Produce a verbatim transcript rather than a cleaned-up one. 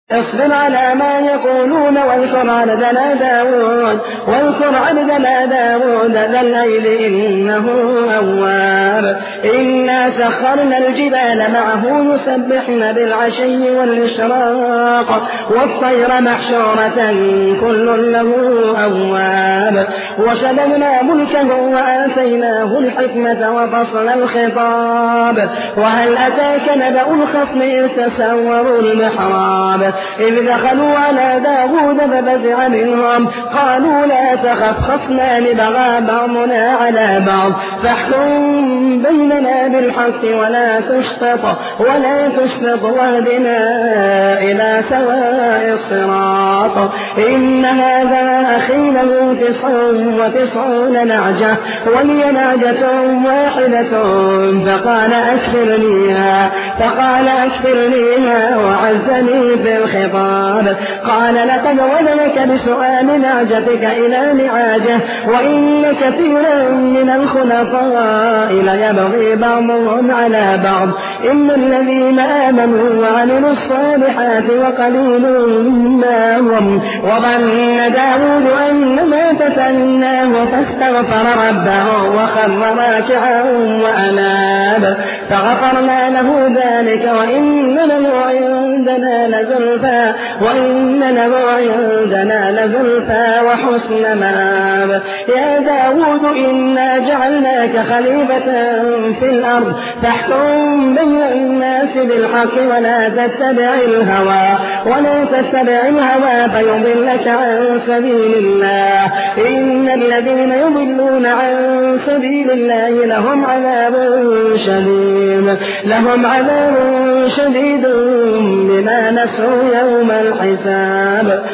اصبر على ما يقولون واذكر عبدنا داود واذكر عبدنا داود ذا الليل إنه أواب إنا سخرنا الجبال معه يسبحن بالعشي والإشراق والطير محشورة كل له أواب وشددنا ملكه وآتيناه الحكمة وفصل الخطاب وهل أتاك نبأ الخصم إذ تسوروا المحراب إذ دخلوا على داود ففزع منهم قالوا لا تخف خصمان بغى بعضنا على بعض فاحكم بيننا بالحق ولا تشطط ولا تشطط واهدنا إلى سواء الصراط إن هذا أخي له تسع وتسعون نعجة ولي نعجة واحدة فقال أكفرنيها فقال أكفرنيها وعزني في الخطاب قال لقد ولك بسؤال نعجتك إلى نعاجه وإن كثيرا من الخلفاء ليبغي بعضهم على بعض إن الذين آمنوا وعملوا الصالحات وقليل ما هم وظن داود أنما فتناه فاستغفر ربه وخر راكعا وأناب فغفرنا له ذلك وإن له عندنا لزلفى وإن له عندنا لزلفى وحسن مآب يا داود إنا جعلناك خليفة في الأرض فاحكم بين الناس بالحق ولا تتبع الهوى ولا تتبع الهوى فيضلك عن سبيل الله إن الذين يضلون عن سبيل الله لهم عذاب شديد لهم عذاب شديد بما نسوا يوم الحساب.